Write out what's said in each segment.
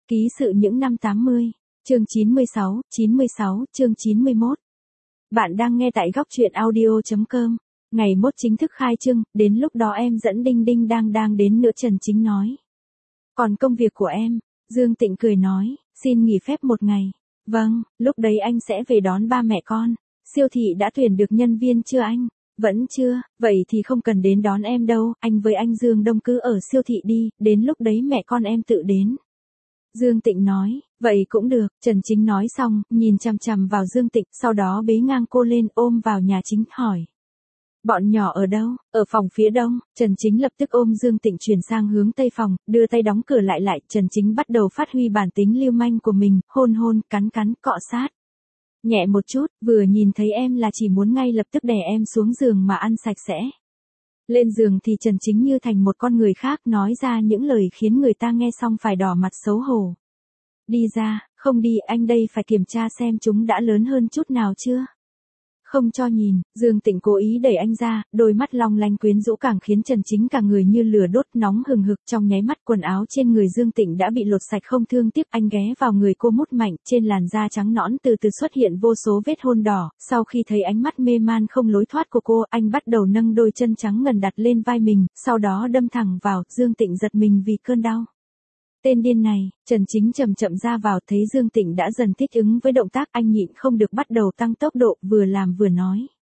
Ký sự những năm 80, chương 96, chương 91. Bạn đang nghe tại góc truyện audio.com. Ngày mốt chính thức khai trương, đến lúc đó em dẫn Đinh Đinh đang đến nữa, Trần Chính nói. Còn công việc của em, Dương Tịnh cười nói, xin nghỉ phép một ngày. Vâng, lúc đấy anh sẽ về đón ba mẹ con. Siêu thị đã tuyển được nhân viên chưa anh? Vẫn chưa, vậy thì không cần đến đón em đâu, anh với anh Dương Đông cứ ở siêu thị đi, đến lúc đấy mẹ con em tự đến. Dương Tịnh nói, vậy cũng được, Trần Chính nói xong, nhìn chằm chằm vào Dương Tịnh, sau đó bế ngang cô lên ôm vào nhà chính, hỏi. Bọn nhỏ ở đâu? Ở phòng phía đông. Trần Chính lập tức ôm Dương Tịnh chuyển sang hướng tây phòng, đưa tay đóng cửa lại, Trần Chính bắt đầu phát huy bản tính lưu manh của mình, hôn, cắn, cọ sát. Nhẹ một chút, vừa nhìn thấy em là chỉ muốn ngay lập tức đè em xuống giường mà ăn sạch sẽ. Lên giường thì Trần Chính như thành một con người khác, nói ra những lời khiến người ta nghe xong phải đỏ mặt xấu hổ. Đi ra, không đi, anh đây phải kiểm tra xem chúng đã lớn hơn chút nào chưa. Không cho nhìn, Dương Tịnh cố ý đẩy anh ra, đôi mắt long lanh quyến rũ càng khiến Trần Chính cả người như lửa đốt, nóng hừng hực. Trong nháy mắt quần áo trên người Dương Tịnh đã bị lột sạch không thương tiếc, anh ghé vào người cô mút mạnh, trên làn da trắng nõn từ từ xuất hiện vô số vết hôn đỏ. Sau khi thấy ánh mắt mê man không lối thoát của cô, anh bắt đầu nâng đôi chân trắng ngần đặt lên vai mình, sau đó đâm thẳng vào. Dương Tịnh giật mình vì cơn đau. Tên điên này, Trần Chính chậm ra vào, thấy Dương Tịnh đã dần thích ứng với động tác, anh nhịn không được bắt đầu tăng tốc độ, vừa làm vừa nói.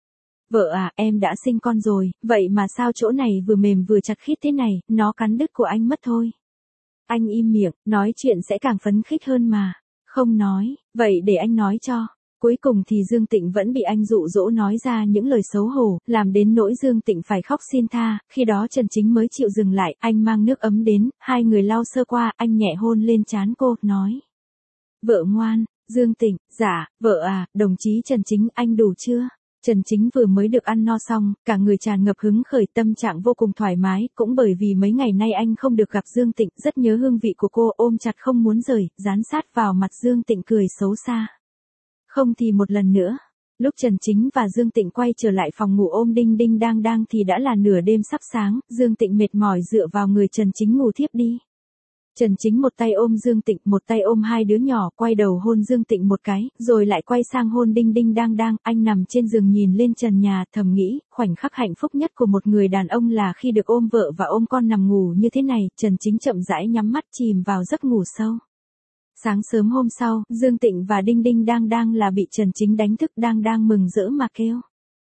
Vợ à, em đã sinh con rồi, vậy mà sao chỗ này vừa mềm vừa chặt khít thế này, nó cắn đứt của anh mất thôi. Anh im miệng, nói chuyện sẽ càng phấn khích hơn mà. Không nói, vậy để anh nói cho. Cuối cùng thì Dương Tịnh vẫn bị anh dụ dỗ nói ra những lời xấu hổ, làm đến nỗi Dương Tịnh phải khóc xin tha, khi đó Trần Chính mới chịu dừng lại, anh mang nước ấm đến, hai người lau sơ qua, anh nhẹ hôn lên trán cô, nói. Vợ ngoan. Dương Tịnh, dạ, vợ à, đồng chí Trần Chính, anh đủ chưa? Trần Chính vừa mới được ăn no xong, cả người tràn ngập hứng khởi, tâm trạng vô cùng thoải mái, cũng bởi vì mấy ngày nay anh không được gặp Dương Tịnh, rất nhớ hương vị của cô, ôm chặt không muốn rời, dán sát vào mặt Dương Tịnh cười xấu xa. Không thì một lần nữa. Lúc Trần Chính và Dương Tịnh quay trở lại phòng ngủ ôm Đinh Đinh đang thì đã là nửa đêm sắp sáng, Dương Tịnh mệt mỏi dựa vào người Trần Chính ngủ thiếp đi. Trần Chính một tay ôm Dương Tịnh, một tay ôm hai đứa nhỏ, quay đầu hôn Dương Tịnh một cái, rồi lại quay sang hôn Đinh Đinh đang, anh nằm trên giường nhìn lên trần nhà, thầm nghĩ, khoảnh khắc hạnh phúc nhất của một người đàn ông là khi được ôm vợ và ôm con nằm ngủ như thế này. Trần Chính chậm rãi nhắm mắt chìm vào giấc ngủ sâu. Sáng sớm hôm sau, Dương Tịnh và Đinh Đinh đang là bị Trần Chính đánh thức, đang mừng rỡ mà kêu.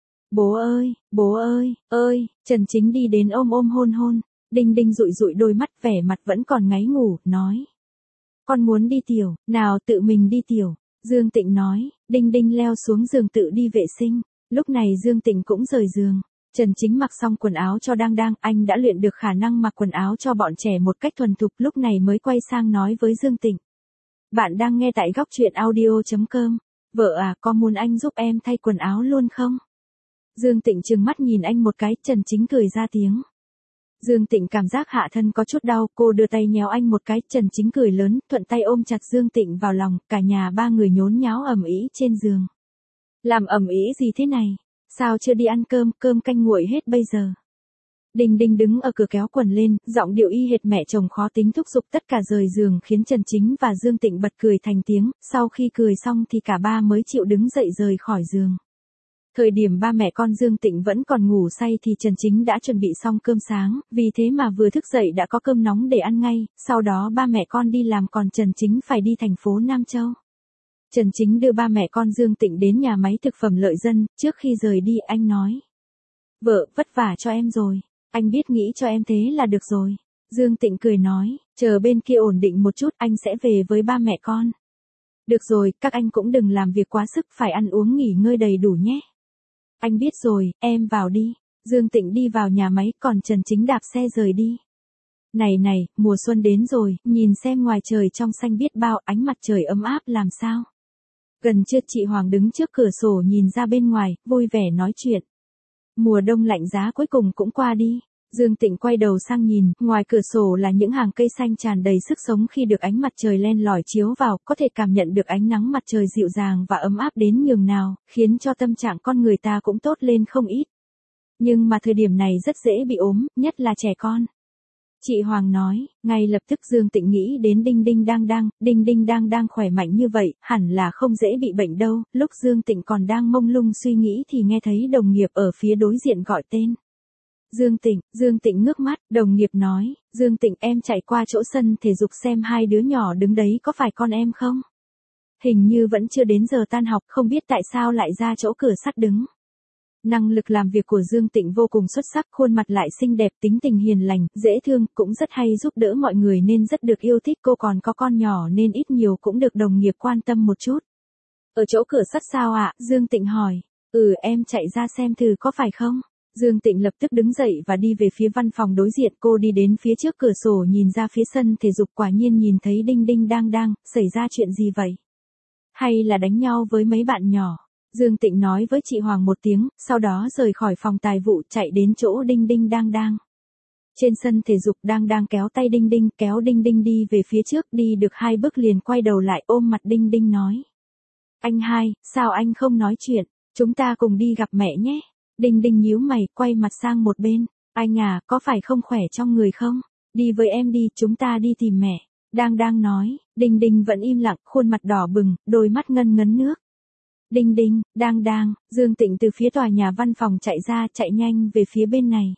Bố ơi, Trần Chính đi đến ôm hôn. Đinh Đinh dụi đôi mắt, vẻ mặt vẫn còn ngáy ngủ, nói. Con muốn đi tiểu, nào tự mình đi tiểu. Dương Tịnh nói, Đinh Đinh leo xuống giường tự đi vệ sinh. Lúc này Dương Tịnh cũng rời giường. Trần Chính mặc xong quần áo cho đang, anh đã luyện được khả năng mặc quần áo cho bọn trẻ một cách thuần thục, lúc này mới quay sang nói với Dương Tịnh. Bạn đang nghe tại góc truyện audio.com. Vợ à, có muốn anh giúp em thay quần áo luôn không? Dương Tịnh trừng mắt nhìn anh một cái, Trần Chính cười ra tiếng. Dương Tịnh cảm giác hạ thân có chút đau, cô đưa tay nhéo anh một cái, Trần Chính cười lớn, thuận tay ôm chặt Dương Tịnh vào lòng, cả nhà ba người nhốn nháo ầm ĩ trên giường. Làm ầm ĩ gì thế này? Sao chưa đi ăn cơm canh nguội hết bây giờ? Đinh Đinh đứng ở cửa kéo quần lên, giọng điệu y hệt mẹ chồng khó tính thúc giục tất cả rời giường, khiến Trần Chính và Dương Tịnh bật cười thành tiếng, sau khi cười xong thì cả ba mới chịu đứng dậy rời khỏi giường. Thời điểm ba mẹ con Dương Tịnh vẫn còn ngủ say thì Trần Chính đã chuẩn bị xong cơm sáng, vì thế mà vừa thức dậy đã có cơm nóng để ăn ngay, sau đó ba mẹ con đi làm còn Trần Chính phải đi thành phố Nam Châu. Trần Chính đưa ba mẹ con Dương Tịnh đến nhà máy thực phẩm Lợi Dân, trước khi rời đi anh nói. Vợ, vất vả cho em rồi. Anh biết nghĩ cho em thế là được rồi. Dương Tịnh cười nói, chờ bên kia ổn định một chút anh sẽ về với ba mẹ con. Được rồi, các anh cũng đừng làm việc quá sức, phải ăn uống nghỉ ngơi đầy đủ nhé. Anh biết rồi, em vào đi. Dương Tịnh đi vào nhà máy, còn Trần Chính đạp xe rời đi. Này, mùa xuân đến rồi, nhìn xem ngoài trời trong xanh biết bao, ánh mặt trời ấm áp làm sao. Gần trưa chị Hoàng đứng trước cửa sổ nhìn ra bên ngoài, vui vẻ nói chuyện. Mùa đông lạnh giá cuối cùng cũng qua đi. Dương Tịnh quay đầu sang nhìn, ngoài cửa sổ là những hàng cây xanh tràn đầy sức sống khi được ánh mặt trời len lỏi chiếu vào, có thể cảm nhận được ánh nắng mặt trời dịu dàng và ấm áp đến nhường nào, khiến cho tâm trạng con người ta cũng tốt lên không ít. Nhưng mà thời điểm này rất dễ bị ốm, nhất là trẻ con. Chị Hoàng nói, ngay lập tức Dương Tịnh nghĩ đến Đinh Đinh đang khỏe mạnh như vậy, hẳn là không dễ bị bệnh đâu, lúc Dương Tịnh còn đang mông lung suy nghĩ thì nghe thấy đồng nghiệp ở phía đối diện gọi tên. Dương Tịnh ngước mắt, đồng nghiệp nói, Dương Tịnh em chạy qua chỗ sân thể dục xem hai đứa nhỏ đứng đấy có phải con em không? Hình như vẫn chưa đến giờ tan học, không biết tại sao lại ra chỗ cửa sắt đứng. Năng lực làm việc của Dương Tịnh vô cùng xuất sắc, khuôn mặt lại xinh đẹp, tính tình hiền lành, dễ thương, cũng rất hay giúp đỡ mọi người nên rất được yêu thích. Cô còn có con nhỏ nên ít nhiều cũng được đồng nghiệp quan tâm một chút. Ở chỗ cửa sắt sao ạ? Dương Tịnh hỏi. Em chạy ra xem thử có phải không? Dương Tịnh lập tức đứng dậy và đi về phía văn phòng đối diện. Cô đi đến phía trước cửa sổ nhìn ra phía sân thể dục, quả nhiên nhìn thấy Đinh đang, xảy ra chuyện gì vậy? Hay là đánh nhau với mấy bạn nhỏ? Dương Tịnh nói với chị Hoàng một tiếng, sau đó rời khỏi phòng tài vụ chạy đến chỗ Đinh đang. Trên sân thể dục đang kéo tay kéo Đinh đi về phía trước, đi được 2 bước liền quay đầu lại ôm mặt Đinh nói. Anh hai, sao anh không nói chuyện, chúng ta cùng đi gặp mẹ nhé. Đinh nhíu mày, quay mặt sang một bên. Anh à, có phải không khỏe trong người không? Đi với em đi, chúng ta đi tìm mẹ. Đang nói, Đinh vẫn im lặng, khuôn mặt đỏ bừng, đôi mắt ngấn nước. Đinh, đang, Dương Tịnh từ phía tòa nhà văn phòng chạy ra, chạy nhanh về phía bên này.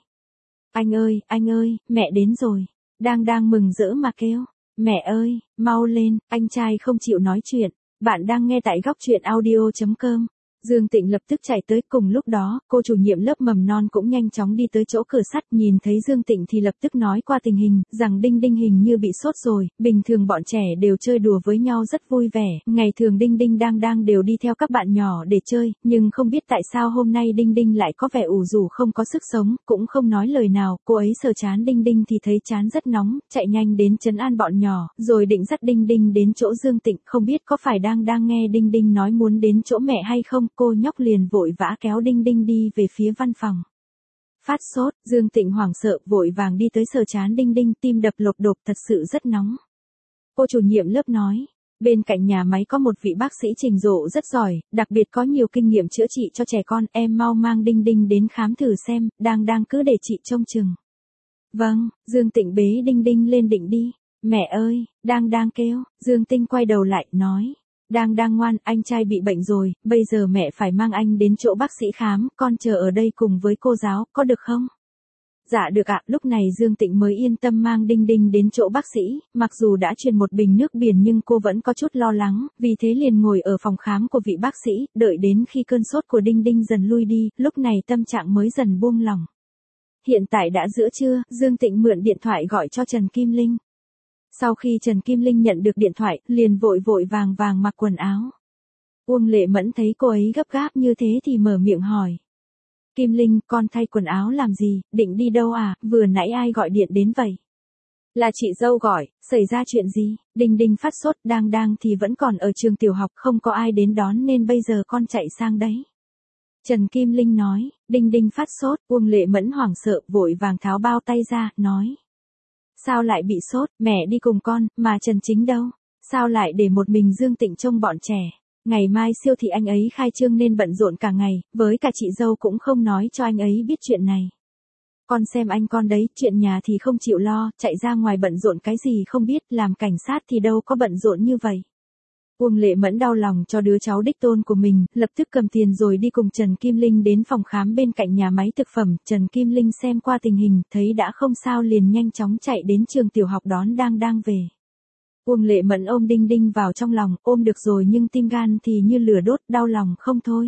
Anh ơi, mẹ đến rồi. Đang mừng rỡ mà kêu. Mẹ ơi, mau lên, anh trai không chịu nói chuyện. Bạn đang nghe tại góc truyện audio.com. Dương Tịnh lập tức chạy tới, cùng lúc đó, cô chủ nhiệm lớp mầm non cũng nhanh chóng đi tới chỗ cửa sắt, nhìn thấy Dương Tịnh thì lập tức nói qua tình hình, rằng Đinh hình như bị sốt rồi, bình thường bọn trẻ đều chơi đùa với nhau rất vui vẻ, ngày thường Đinh đang đều đi theo các bạn nhỏ để chơi, nhưng không biết tại sao hôm nay Đinh lại có vẻ ủ rũ không có sức sống, cũng không nói lời nào, cô ấy sờ trán Đinh thì thấy trán rất nóng, chạy nhanh đến trấn an bọn nhỏ, rồi định dắt Đinh đến chỗ Dương Tịnh, không biết có phải đang nghe Đinh nói muốn đến chỗ mẹ hay không. Cô nhóc liền vội vã kéo Đinh đi về phía văn phòng. Phát sốt, Dương Tịnh hoảng sợ, vội vàng đi tới sờ trán Đinh, tim đập lộp đột, thật sự rất nóng. Cô chủ nhiệm lớp nói, bên cạnh nhà máy có một vị bác sĩ trình độ rất giỏi, đặc biệt có nhiều kinh nghiệm chữa trị cho trẻ con, em mau mang Đinh đến khám thử xem, đang cứ để chị trông chừng. Vâng, Dương Tịnh bế Đinh lên định đi. Mẹ ơi, đang kêu, Dương Tịnh quay đầu lại, nói. Đang ngoan, anh trai bị bệnh rồi, bây giờ mẹ phải mang anh đến chỗ bác sĩ khám, con chờ ở đây cùng với cô giáo, có được không? Dạ được ạ, lúc này Dương Tịnh mới yên tâm mang Đinh đến chỗ bác sĩ, mặc dù đã truyền một bình nước biển nhưng cô vẫn có chút lo lắng, vì thế liền ngồi ở phòng khám của vị bác sĩ, đợi đến khi cơn sốt của Đinh dần lui đi, lúc này tâm trạng mới dần buông lỏng. Hiện tại đã giữa trưa, Dương Tịnh mượn điện thoại gọi cho Trần Kim Linh. Sau khi Trần Kim Linh nhận được điện thoại, liền vội vàng mặc quần áo. Uông Lệ Mẫn thấy cô ấy gấp gáp như thế thì mở miệng hỏi. Kim Linh, con thay quần áo làm gì, định đi đâu à, vừa nãy ai gọi điện đến vậy? Là chị dâu gọi, xảy ra chuyện gì? Đinh phát sốt, đang thì vẫn còn ở trường tiểu học, không có ai đến đón nên bây giờ con chạy sang đấy. Trần Kim Linh nói, Đinh phát sốt, Uông Lệ Mẫn hoảng sợ, vội vàng tháo bao tay ra, nói. Sao lại bị sốt, mẹ đi cùng con, mà Trần Chính đâu? Sao lại để một mình Dương Tịnh trông bọn trẻ? Ngày mai siêu thị anh ấy khai trương nên bận rộn cả ngày, với cả chị dâu cũng không nói cho anh ấy biết chuyện này. Con xem anh con đấy, chuyện nhà thì không chịu lo, chạy ra ngoài bận rộn cái gì không biết, làm cảnh sát thì đâu có bận rộn như vậy. Uông Lệ Mẫn đau lòng cho đứa cháu đích tôn của mình, lập tức cầm tiền rồi đi cùng Trần Kim Linh đến phòng khám bên cạnh nhà máy thực phẩm. Trần Kim Linh xem qua tình hình, thấy đã không sao liền nhanh chóng chạy đến trường tiểu học đón đang về. Uông Lệ Mẫn ôm Đinh vào trong lòng, ôm được rồi nhưng tim gan thì như lửa đốt, đau lòng không thôi.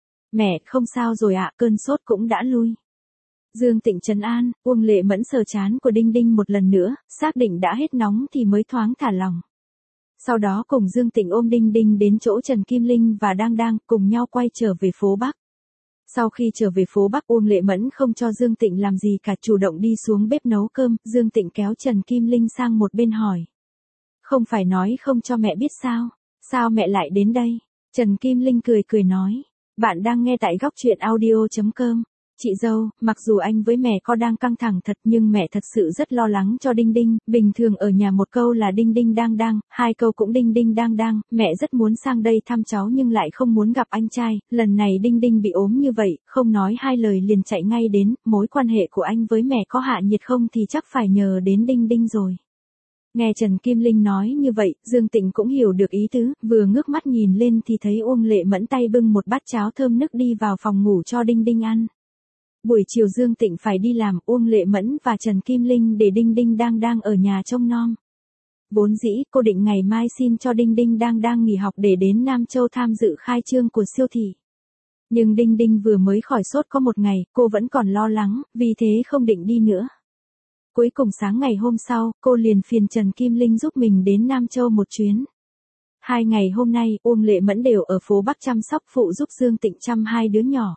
Mẹ, không sao rồi ạ, cơn sốt cũng đã lui. Dương Tịnh trấn an, Uông Lệ Mẫn sờ trán của Đinh một lần nữa, xác định đã hết nóng thì mới thoáng thả lòng. Sau đó cùng Dương Tịnh ôm Đinh đến chỗ Trần Kim Linh và đang cùng nhau quay trở về phố Bắc. Sau khi trở về phố Bắc, Uông Lệ Mẫn không cho Dương Tịnh làm gì cả, chủ động đi xuống bếp nấu cơm. Dương Tịnh kéo Trần Kim Linh sang một bên hỏi. Không phải nói không cho mẹ biết sao? Sao mẹ lại đến đây? Trần Kim Linh cười nói. Bạn đang nghe tại góc truyện audio.com. Chị dâu, mặc dù anh với mẹ có đang căng thẳng thật nhưng mẹ thật sự rất lo lắng cho Đinh Đinh, bình thường ở nhà một câu là đinh đinh đang, hai câu cũng đinh đinh đang, mẹ rất muốn sang đây thăm cháu nhưng lại không muốn gặp anh trai, lần này Đinh Đinh bị ốm như vậy, không nói hai lời liền chạy ngay đến, mối quan hệ của anh với mẹ có hạ nhiệt không thì chắc phải nhờ đến Đinh Đinh rồi. Nghe Trần Kim Linh nói như vậy, Dương Tịnh cũng hiểu được ý tứ, vừa ngước mắt nhìn lên thì thấy Uông Lệ Mẫn tay bưng một bát cháo thơm nức đi vào phòng ngủ cho Đinh Đinh ăn. Buổi chiều Dương Tịnh phải đi làm, Uông Lệ Mẫn và Trần Kim Linh để Đinh Đinh đang ở nhà trông nom. Vốn dĩ, cô định ngày mai xin cho Đinh Đinh đang nghỉ học để đến Nam Châu tham dự khai trương của siêu thị. Nhưng Đinh Đinh vừa mới khỏi sốt có một ngày, cô vẫn còn lo lắng, vì thế không định đi nữa. Cuối cùng sáng ngày hôm sau, cô liền phiền Trần Kim Linh giúp mình đến Nam Châu một chuyến. 2 ngày hôm nay, Uông Lệ Mẫn đều ở phố Bắc chăm sóc phụ giúp Dương Tịnh chăm hai đứa nhỏ.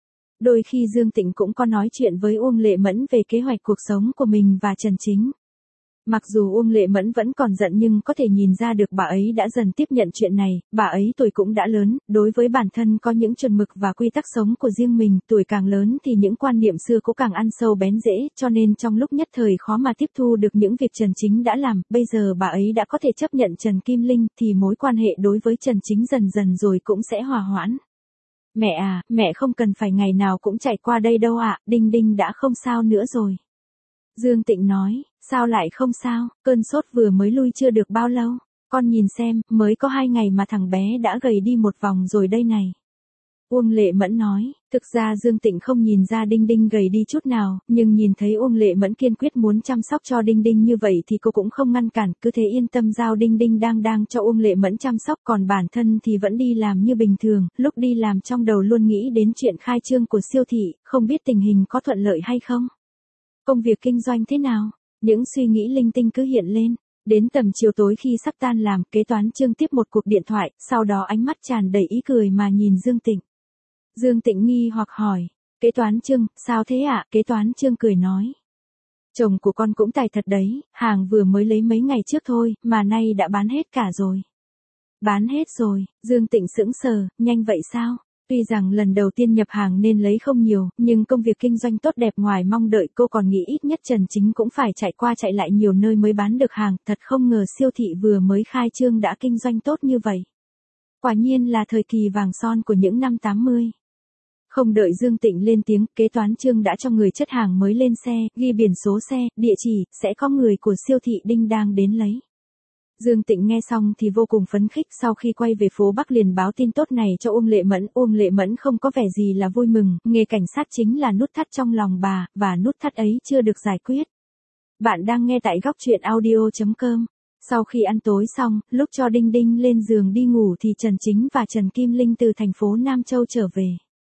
Đôi khi Dương Tịnh cũng có nói chuyện với Uông Lệ Mẫn về kế hoạch cuộc sống của mình và Trần Chính. Mặc dù Uông Lệ Mẫn vẫn còn giận nhưng có thể nhìn ra được bà ấy đã dần tiếp nhận chuyện này, bà ấy tuổi cũng đã lớn, đối với bản thân có những chuẩn mực và quy tắc sống của riêng mình, tuổi càng lớn thì những quan niệm xưa cũng càng ăn sâu bén rễ, cho nên trong lúc nhất thời khó mà tiếp thu được những việc Trần Chính đã làm, bây giờ bà ấy đã có thể chấp nhận Trần Kim Linh thì mối quan hệ đối với Trần Chính dần dần rồi cũng sẽ hòa hoãn. Mẹ à, mẹ không cần phải ngày nào cũng chạy qua đây đâu ạ, Đinh Đinh đã không sao nữa rồi. Dương Tịnh nói, sao lại không sao, cơn sốt vừa mới lui chưa được bao lâu, con nhìn xem, mới có 2 ngày mà thằng bé đã gầy đi một vòng rồi đây này. Uông Lệ Mẫn nói, thực ra Dương Tịnh không nhìn ra Đinh Đinh gầy đi chút nào, nhưng nhìn thấy Uông Lệ Mẫn kiên quyết muốn chăm sóc cho Đinh Đinh như vậy thì cô cũng không ngăn cản, cứ thế yên tâm giao Đinh Đinh đang cho Uông Lệ Mẫn chăm sóc, còn bản thân thì vẫn đi làm như bình thường, lúc đi làm trong đầu luôn nghĩ đến chuyện khai trương của siêu thị, không biết tình hình có thuận lợi hay không. Công việc kinh doanh thế nào? Những suy nghĩ linh tinh cứ hiện lên. Đến tầm chiều tối khi sắp tan làm, kế toán Trương tiếp một cuộc điện thoại, sau đó ánh mắt tràn đầy ý cười mà nhìn Dương Tịnh. Dương Tịnh nghi hoặc hỏi, kế toán Trương, sao thế ạ? Kế toán Trương cười nói. Chồng của con cũng tài thật đấy, hàng vừa mới lấy mấy ngày trước thôi, mà nay đã bán hết cả rồi. Bán hết rồi, Dương Tịnh sững sờ, nhanh vậy sao? Tuy rằng lần đầu tiên nhập hàng nên lấy không nhiều, nhưng công việc kinh doanh tốt đẹp ngoài mong đợi, cô còn nghĩ ít nhất Trần Chính cũng phải chạy qua chạy lại nhiều nơi mới bán được hàng, thật không ngờ siêu thị vừa mới khai trương đã kinh doanh tốt như vậy. Quả nhiên là thời kỳ vàng son của những năm 80. Không đợi Dương Tịnh lên tiếng, kế toán Trương đã cho người chất hàng mới lên xe, ghi biển số xe, địa chỉ, sẽ có người của siêu thị Đinh đang đến lấy. Dương Tịnh nghe xong thì vô cùng phấn khích, sau khi quay về phố Bắc liền báo tin tốt này cho Uông Lệ Mẫn không có vẻ gì là vui mừng, nghề cảnh sát chính là nút thắt trong lòng bà, và nút thắt ấy chưa được giải quyết. Bạn đang nghe tại góc truyện audio.com. Sau khi ăn tối xong, lúc cho Đinh Đinh lên giường đi ngủ thì Trần Chính và Trần Kim Linh từ thành phố Nam Châu trở về.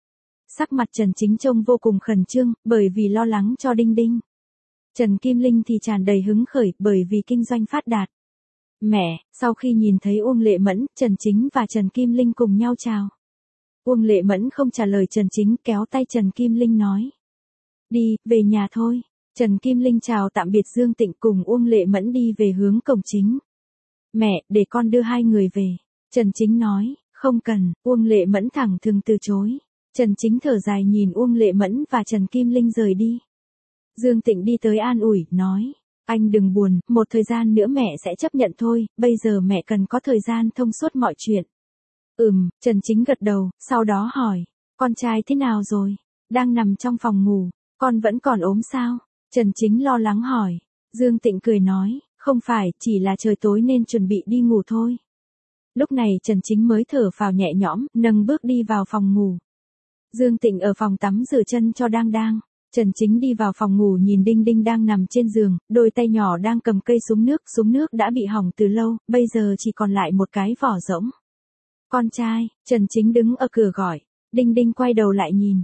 Sắc mặt Trần Chính trông vô cùng khẩn trương, bởi vì lo lắng cho Đinh Đinh. Trần Kim Linh thì tràn đầy hứng khởi, bởi vì kinh doanh phát đạt. Mẹ, sau khi nhìn thấy Uông Lệ Mẫn, Trần Chính và Trần Kim Linh cùng nhau chào. Uông Lệ Mẫn không trả lời Trần Chính, kéo tay Trần Kim Linh nói. Đi, về nhà thôi. Trần Kim Linh chào tạm biệt Dương Tịnh cùng Uông Lệ Mẫn đi về hướng cổng chính. Mẹ, để con đưa hai người về. Trần Chính nói, không cần, Uông Lệ Mẫn thẳng thừng từ chối. Trần Chính thở dài nhìn Uông Lệ Mẫn và Trần Kim Linh rời đi. Dương Tịnh đi tới an ủi, nói. Anh đừng buồn, một thời gian nữa mẹ sẽ chấp nhận thôi, bây giờ mẹ cần có thời gian thông suốt mọi chuyện. Trần Chính gật đầu, sau đó hỏi, con trai thế nào rồi? Đang nằm trong phòng ngủ, con vẫn còn ốm sao? Trần Chính lo lắng hỏi. Dương Tịnh cười nói, không phải, chỉ là trời tối nên chuẩn bị đi ngủ thôi. Lúc này Trần Chính mới thở phào nhẹ nhõm, nâng bước đi vào phòng ngủ. Dương Tịnh ở phòng tắm rửa chân cho đang. Trần Chính đi vào phòng ngủ nhìn Đinh Đinh đang nằm trên giường, đôi tay nhỏ đang cầm cây súng nước đã bị hỏng từ lâu, bây giờ chỉ còn lại một cái vỏ rỗng. Con trai, Trần Chính đứng ở cửa gọi. Đinh Đinh quay đầu lại nhìn,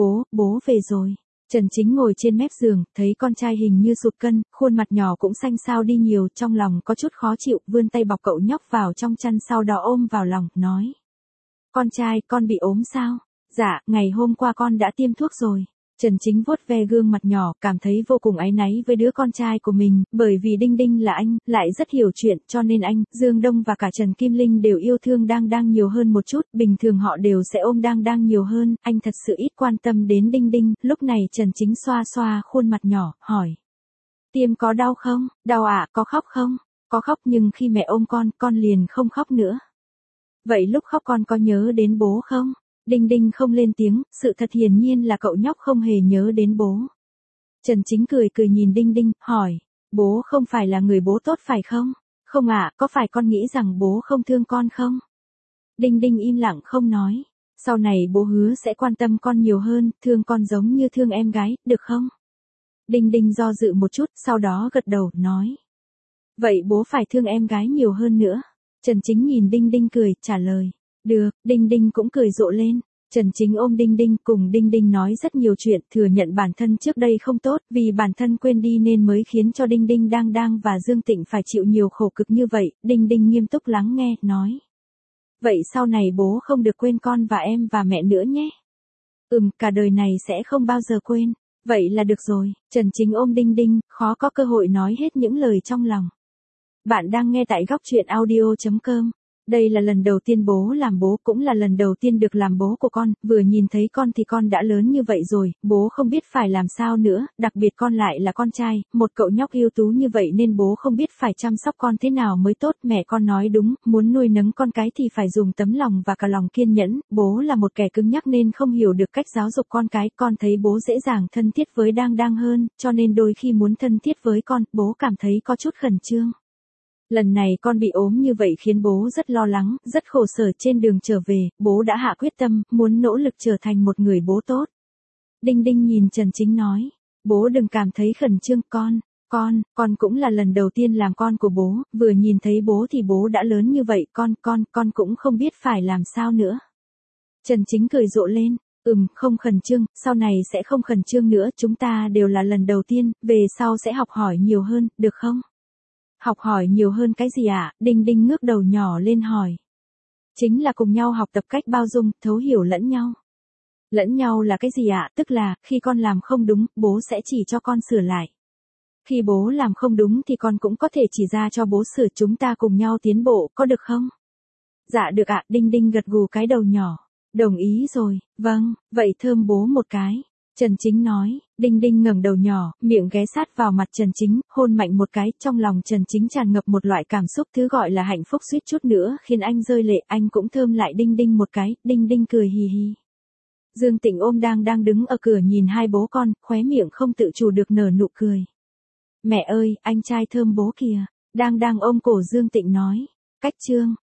bố về rồi. Trần Chính ngồi trên mép giường, thấy con trai hình như sụt cân, khuôn mặt nhỏ cũng xanh xao đi nhiều, trong lòng có chút khó chịu, vươn tay bọc cậu nhóc vào trong chăn sau đó ôm vào lòng, nói. Con trai, con bị ốm sao? Dạ, ngày hôm qua con đã tiêm thuốc rồi. Trần Chính vuốt ve gương mặt nhỏ, cảm thấy vô cùng áy náy với đứa con trai của mình, bởi vì Đinh Đinh là anh, lại rất hiểu chuyện, cho nên anh, Dương Đông và cả Trần Kim Linh đều yêu thương Đang Đang nhiều hơn một chút, bình thường họ đều sẽ ôm Đang Đang nhiều hơn, anh thật sự ít quan tâm đến Đinh Đinh, lúc này Trần Chính xoa xoa khuôn mặt nhỏ, hỏi. Tiêm có đau không? Đau ạ, có khóc không? Có khóc nhưng khi mẹ ôm con liền không khóc nữa. Vậy lúc khóc con có nhớ đến bố không? Đinh Đinh không lên tiếng, sự thật hiển nhiên là cậu nhóc không hề nhớ đến bố. Trần Chính cười cười nhìn Đinh Đinh, hỏi, bố không phải là người bố tốt phải không? Không ạ, có phải con nghĩ rằng bố không thương con không? Đinh Đinh im lặng không nói. Sau này bố hứa sẽ quan tâm con nhiều hơn, thương con giống như thương em gái, được không? Đinh Đinh do dự một chút, sau đó gật đầu, nói. Vậy bố phải thương em gái nhiều hơn nữa. Trần Chính nhìn Đinh Đinh cười, trả lời. Được, Đinh Đinh cũng cười rộ lên. Trần Chính ôm Đinh Đinh, cùng Đinh Đinh nói rất nhiều chuyện, thừa nhận bản thân trước đây không tốt, vì bản thân quên đi nên mới khiến cho Đinh Đinh Đang và Dương Tịnh phải chịu nhiều khổ cực như vậy. Đinh Đinh nghiêm túc lắng nghe, nói. Vậy sau này bố không được quên con và em và mẹ nữa nhé. Cả đời này sẽ không bao giờ quên. Vậy là được rồi. Trần Chính ôm Đinh Đinh, khó có cơ hội nói hết những lời trong lòng. Bạn đang nghe tại góc truyện audio.com. Đây là lần đầu tiên bố làm bố, cũng là lần đầu tiên được làm bố của con, vừa nhìn thấy con thì con đã lớn như vậy rồi, bố không biết phải làm sao nữa, đặc biệt con lại là con trai, một cậu nhóc ưu tú như vậy nên bố không biết phải chăm sóc con thế nào mới tốt, mẹ con nói đúng, muốn nuôi nấng con cái thì phải dùng tấm lòng và cả lòng kiên nhẫn, bố là một kẻ cứng nhắc nên không hiểu được cách giáo dục con cái, con thấy bố dễ dàng thân thiết với Đang hơn, cho nên đôi khi muốn thân thiết với con, bố cảm thấy có chút khẩn trương. Lần này con bị ốm như vậy khiến bố rất lo lắng, rất khổ sở trên đường trở về, bố đã hạ quyết tâm, muốn nỗ lực trở thành một người bố tốt. Đinh Đinh nhìn Trần Chính nói, bố đừng cảm thấy khẩn trương con cũng là lần đầu tiên làm con của bố, vừa nhìn thấy bố thì bố đã lớn như vậy, con cũng không biết phải làm sao nữa. Trần Chính cười rộ lên, không khẩn trương, sau này sẽ không khẩn trương nữa, chúng ta đều là lần đầu tiên, về sau sẽ học hỏi nhiều hơn, được không? Học hỏi nhiều hơn cái gì ạ? Đinh Đinh ngước đầu nhỏ lên hỏi. Chính là cùng nhau học tập cách bao dung, thấu hiểu lẫn nhau. Lẫn nhau là cái gì ạ? Tức là, khi con làm không đúng, bố sẽ chỉ cho con sửa lại. Khi bố làm không đúng thì con cũng có thể chỉ ra cho bố sửa, chúng ta cùng nhau tiến bộ, có được không? Dạ được ạ, Đinh Đinh gật gù cái đầu nhỏ. Đồng ý rồi, vâng, vậy thơm bố một cái. Trần Chính nói, Đinh Đinh ngẩng đầu nhỏ, miệng ghé sát vào mặt Trần Chính, hôn mạnh một cái, trong lòng Trần Chính tràn ngập một loại cảm xúc thứ gọi là hạnh phúc suýt chút nữa khiến anh rơi lệ, anh cũng thơm lại Đinh Đinh một cái, Đinh Đinh cười hì hì. Dương Tịnh ôm đang đứng ở cửa nhìn hai bố con, khóe miệng không tự chủ được nở nụ cười. Mẹ ơi, anh trai thơm bố kìa, đang ôm cổ Dương Tịnh nói, cách chương.